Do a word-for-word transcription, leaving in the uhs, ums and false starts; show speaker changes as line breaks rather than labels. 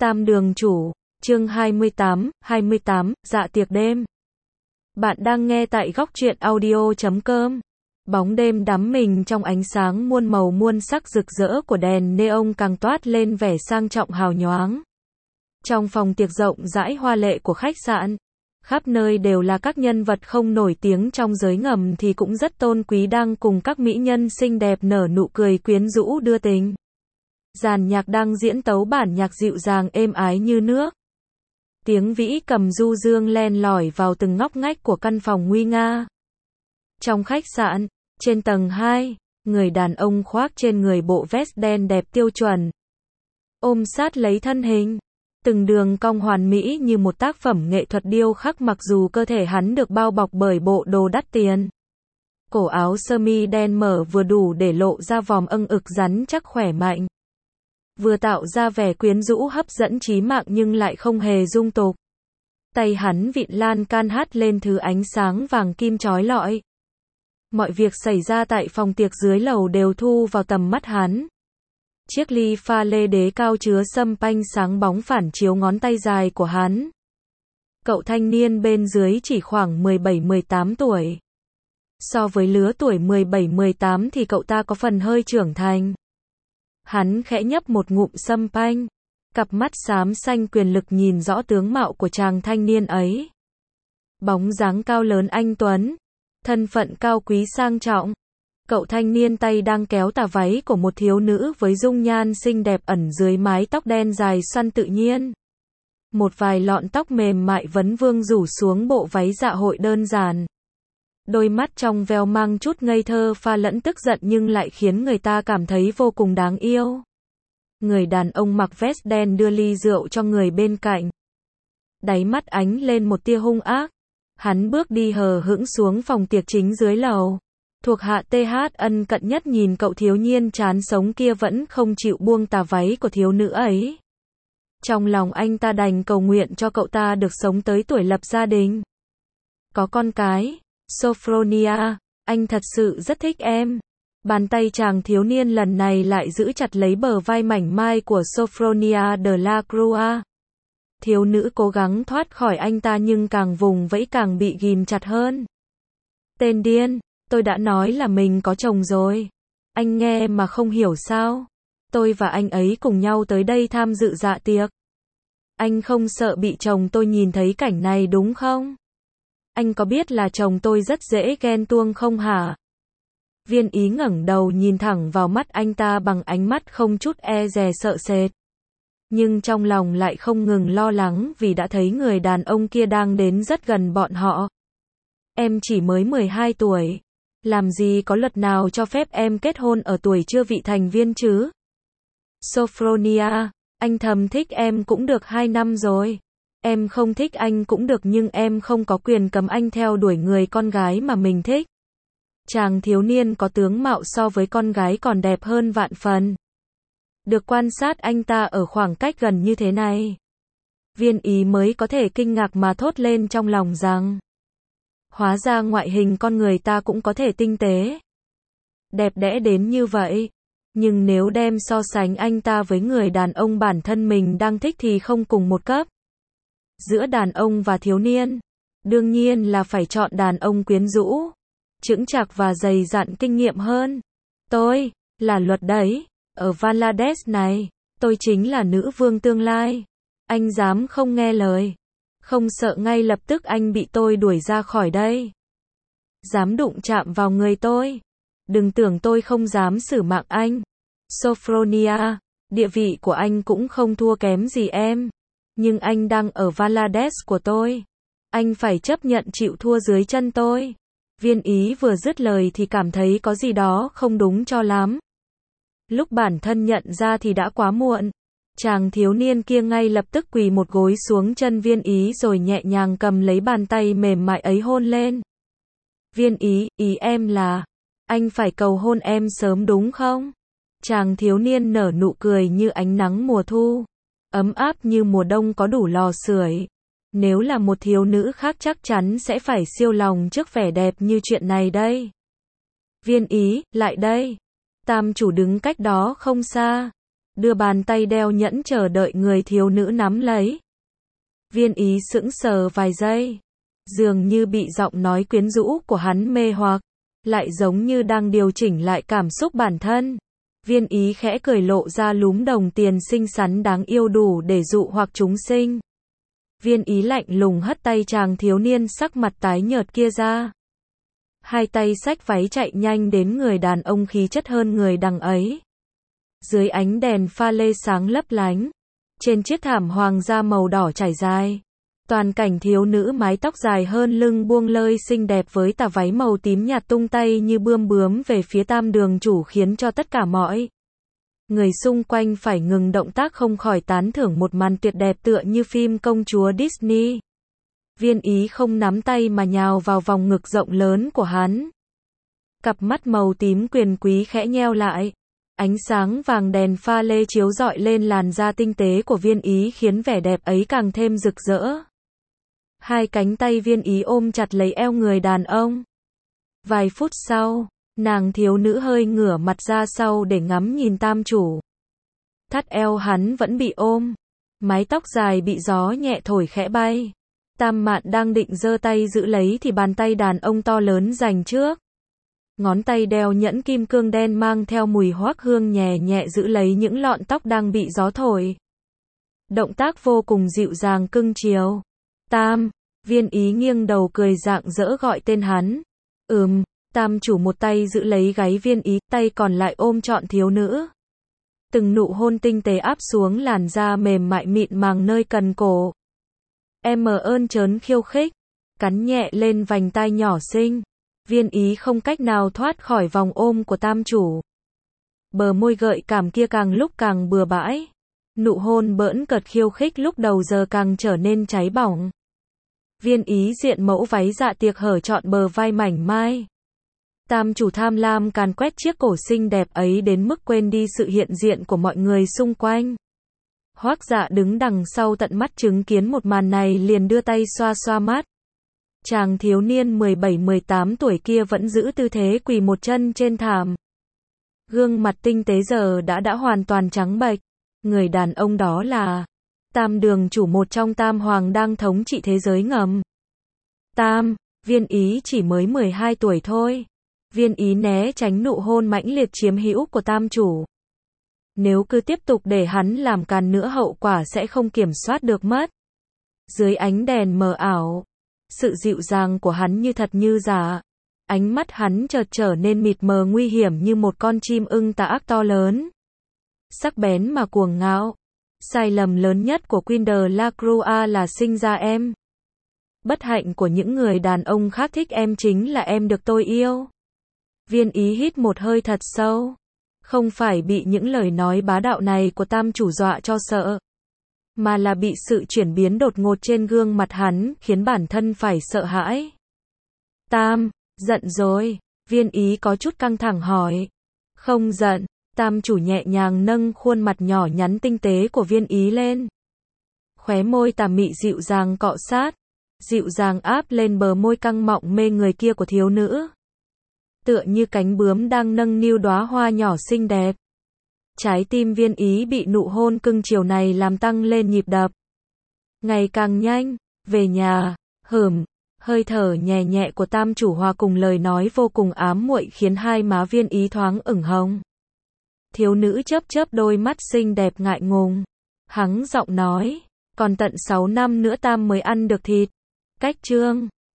Tam đường chủ, chương hai mươi tám, hai mươi tám, dạ tiệc đêm. Bạn đang nghe tại góc truyện audio chấm com. Bóng đêm đắm mình trong ánh sáng muôn màu muôn sắc rực rỡ của đèn neon càng toát lên vẻ sang trọng hào nhoáng. Trong phòng tiệc rộng rãi hoa lệ của khách sạn, khắp nơi đều là các nhân vật không nổi tiếng trong giới ngầm thì cũng rất tôn quý đang cùng các mỹ nhân xinh đẹp nở nụ cười quyến rũ đưa tình. Dàn nhạc đang diễn tấu bản nhạc dịu dàng êm ái như nước. Tiếng vĩ cầm du dương len lỏi vào từng ngóc ngách của căn phòng nguy nga. Trong khách sạn, trên tầng hai, người đàn ông khoác trên người bộ vest đen đẹp tiêu chuẩn. Ôm sát lấy thân hình. Từng đường cong hoàn mỹ như một tác phẩm nghệ thuật điêu khắc mặc dù cơ thể hắn được bao bọc bởi bộ đồ đắt tiền. Cổ áo sơ mi đen mở vừa đủ để lộ ra vòm âng ực rắn chắc khỏe mạnh. Vừa tạo ra vẻ quyến rũ hấp dẫn trí mạng nhưng lại không hề dung tục. Tay hắn vịn lan can hắt lên thứ ánh sáng vàng kim chói lọi. Mọi việc xảy ra tại phòng tiệc dưới lầu đều thu vào tầm mắt hắn. Chiếc ly pha lê đế cao chứa sâm panh sáng bóng phản chiếu ngón tay dài của hắn. Cậu thanh niên bên dưới chỉ khoảng mười bảy mười tám tuổi. So với lứa tuổi mười bảy mười tám thì cậu ta có phần hơi trưởng thành. Hắn khẽ nhấp một ngụm sâm panh. Cặp mắt xám xanh quyền lực nhìn rõ tướng mạo của chàng thanh niên ấy. Bóng dáng cao lớn anh tuấn. Thân phận cao quý sang trọng. Cậu thanh niên tay đang kéo tà váy của một thiếu nữ với dung nhan xinh đẹp ẩn dưới mái tóc đen dài xoăn tự nhiên. Một vài lọn tóc mềm mại vấn vương rủ xuống bộ váy dạ hội đơn giản. Đôi mắt trong veo mang chút ngây thơ pha lẫn tức giận nhưng lại khiến người ta cảm thấy vô cùng đáng yêu. Người đàn ông mặc vest đen đưa ly rượu cho người bên cạnh. Đáy mắt ánh lên một tia hung ác. Hắn bước đi hờ hững xuống phòng tiệc chính dưới lầu. Thuộc hạ tê hát ân cận nhất nhìn cậu thiếu niên chán sống kia vẫn không chịu buông tà váy của thiếu nữ ấy. Trong lòng anh ta đành cầu nguyện cho cậu ta được sống tới tuổi lập gia đình. Có con cái. Sophronia, anh thật sự rất thích em. Bàn tay chàng thiếu niên lần này lại giữ chặt lấy bờ vai mảnh mai của Sophronia de la Crua. Thiếu nữ cố gắng thoát khỏi anh ta nhưng càng vùng vẫy càng bị ghìm chặt hơn. Tên điên, tôi đã nói là mình có chồng rồi. Anh nghe mà không hiểu sao. Tôi và anh ấy cùng nhau tới đây tham dự dạ tiệc. Anh không sợ bị chồng tôi nhìn thấy cảnh này đúng không? Anh có biết là chồng tôi rất dễ ghen tuông không hả? Viên ý ngẩng đầu nhìn thẳng vào mắt anh ta bằng ánh mắt không chút e dè sợ sệt. Nhưng trong lòng lại không ngừng lo lắng vì đã thấy người đàn ông kia đang đến rất gần bọn họ. Em chỉ mới mười hai tuổi. Làm gì có luật nào cho phép em kết hôn ở tuổi chưa vị thành viên chứ? Sophronia, anh thầm thích em cũng được hai năm rồi. Em không thích anh cũng được nhưng em không có quyền cấm anh theo đuổi người con gái mà mình thích. Chàng thiếu niên có tướng mạo so với con gái còn đẹp hơn vạn phần. Được quan sát anh ta ở khoảng cách gần như thế này. Viên ý mới có thể kinh ngạc mà thốt lên trong lòng rằng. Hóa ra ngoại hình con người ta cũng có thể tinh tế. Đẹp đẽ đến như vậy. Nhưng nếu đem so sánh anh ta với người đàn ông bản thân mình đang thích thì không cùng một cấp. Giữa đàn ông và thiếu niên, đương nhiên là phải chọn đàn ông quyến rũ, chững chạc và dày dặn kinh nghiệm hơn. Tôi, là luật đấy, ở Vanlades này, tôi chính là nữ vương tương lai. Anh dám không nghe lời, không sợ ngay lập tức anh bị tôi đuổi ra khỏi đây. Dám đụng chạm vào người tôi, đừng tưởng tôi không dám xử mạng anh. Sophronia, địa vị của anh cũng không thua kém gì em. Nhưng anh đang ở Vanlades của tôi. Anh phải chấp nhận chịu thua dưới chân tôi. Viên ý vừa dứt lời thì cảm thấy có gì đó không đúng cho lắm. Lúc bản thân nhận ra thì đã quá muộn. Chàng thiếu niên kia ngay lập tức quỳ một gối xuống chân viên ý rồi nhẹ nhàng cầm lấy bàn tay mềm mại ấy hôn lên. Viên ý, ý em là, anh phải cầu hôn em sớm đúng không? Chàng thiếu niên nở nụ cười như ánh nắng mùa thu. Ấm áp như mùa đông có đủ lò sưởi. Nếu là một thiếu nữ khác chắc chắn sẽ phải siêu lòng trước vẻ đẹp như chuyện này đây. Viên ý, lại đây. Tam chủ đứng cách đó không xa. đưa bàn tay đeo nhẫn chờ đợi người thiếu nữ nắm lấy. Viên Ý sững sờ vài giây, dường như bị giọng nói quyến rũ của hắn mê hoặc, lại giống như đang điều chỉnh lại cảm xúc bản thân. Viên Ý khẽ cười lộ ra lúm đồng tiền xinh xắn đáng yêu đủ để dụ hoặc chúng sinh. Viên Ý lạnh lùng hất tay chàng thiếu niên sắc mặt tái nhợt kia ra. Hai tay xách váy chạy nhanh đến người đàn ông khí chất hơn người đằng ấy. Dưới ánh đèn pha lê sáng lấp lánh, trên chiếc thảm hoàng da màu đỏ trải dài, toàn cảnh thiếu nữ mái tóc dài hơn lưng buông lơi xinh đẹp với tà váy màu tím nhạt tung tay như bươm bướm về phía tam đường chủ khiến cho tất cả mọi người xung quanh phải ngừng động tác không khỏi tán thưởng một màn tuyệt đẹp tựa như phim công chúa Disney. Viên Ý không nắm tay mà nhào vào vòng ngực rộng lớn của hắn. Cặp mắt màu tím quyền quý khẽ nheo lại. Ánh sáng vàng đèn pha lê chiếu rọi lên làn da tinh tế của Viên Ý khiến vẻ đẹp ấy càng thêm rực rỡ. Hai cánh tay Viên Ý ôm chặt lấy eo người đàn ông. Vài phút sau, nàng thiếu nữ hơi ngửa mặt ra sau để ngắm nhìn tam chủ. Thắt eo hắn vẫn bị ôm. Mái tóc dài bị gió nhẹ thổi khẽ bay. Tam Mạn đang định giơ tay giữ lấy thì bàn tay đàn ông to lớn giành trước. Ngón tay đeo nhẫn kim cương đen mang theo mùi hoắc hương nhẹ nhẹ giữ lấy những lọn tóc đang bị gió thổi. Động tác vô cùng dịu dàng cưng chiều. Tam, Viên Ý nghiêng đầu cười rạng rỡ gọi tên hắn. Ừm, tam chủ một tay giữ lấy gáy Viên Ý, tay còn lại ôm trọn thiếu nữ. Từng nụ hôn tinh tế áp xuống làn da mềm mại mịn màng nơi cần cổ. Em ơn trớn khiêu khích, cắn nhẹ lên vành tai nhỏ xinh. Viên Ý không cách nào thoát khỏi vòng ôm của tam chủ. Bờ môi gợi cảm kia càng lúc càng bừa bãi. Nụ hôn bỡn cợt khiêu khích lúc đầu giờ càng trở nên cháy bỏng. Viên Ý diện mẫu váy dạ tiệc hở trọn bờ vai mảnh mai. Tam chủ tham lam càn quét chiếc cổ xinh đẹp ấy đến mức quên đi sự hiện diện của mọi người xung quanh. Hoắc Dạ đứng đằng sau tận mắt chứng kiến một màn này liền đưa tay xoa xoa mắt. Chàng thiếu niên mười bảy mười tám tuổi kia vẫn giữ tư thế quỳ một chân trên thảm. Gương mặt tinh tế giờ đã đã hoàn toàn trắng bệch. Người đàn ông đó là Tam đường chủ, một trong tam hoàng đang thống trị thế giới ngầm. Tam, Viên Ý chỉ mới mười hai tuổi thôi. Viên Ý né tránh nụ hôn mãnh liệt chiếm hữu của tam chủ. Nếu cứ tiếp tục để hắn làm càn nữa hậu quả sẽ không kiểm soát được mất. Dưới ánh đèn mờ ảo, sự dịu dàng của hắn như thật như giả. Ánh mắt hắn chợt trở nên mịt mờ nguy hiểm như một con chim ưng tà ác to lớn. Sắc bén mà cuồng ngạo. Sai lầm lớn nhất của Queen de la Croix là sinh ra em. Bất hạnh của những người đàn ông khác thích em chính là em được tôi yêu. Viên Ý hít một hơi thật sâu. Không phải bị những lời nói bá đạo này của tam chủ dọa cho sợ, mà là bị sự chuyển biến đột ngột trên gương mặt hắn khiến bản thân phải sợ hãi. Tam, giận rồi? Viên Ý có chút căng thẳng hỏi. Không giận. Tam chủ nhẹ nhàng nâng khuôn mặt nhỏ nhắn tinh tế của Viên Ý lên. Khóe môi tà mị dịu dàng cọ sát, dịu dàng áp lên bờ môi căng mọng mê người kia của thiếu nữ. Tựa như cánh bướm đang nâng niu đóa hoa nhỏ xinh đẹp. Trái tim Viên Ý bị nụ hôn cưng chiều này làm tăng lên nhịp đập. Ngày càng nhanh, về nhà, hửm, hơi thở nhẹ nhẹ của tam chủ hòa cùng lời nói vô cùng ám muội khiến hai má Viên Ý thoáng ửng hồng. Thiếu nữ chớp chớp đôi mắt xinh đẹp ngại ngùng. Hắng giọng nói, còn tận sáu năm nữa tam mới ăn được thịt. Cách chương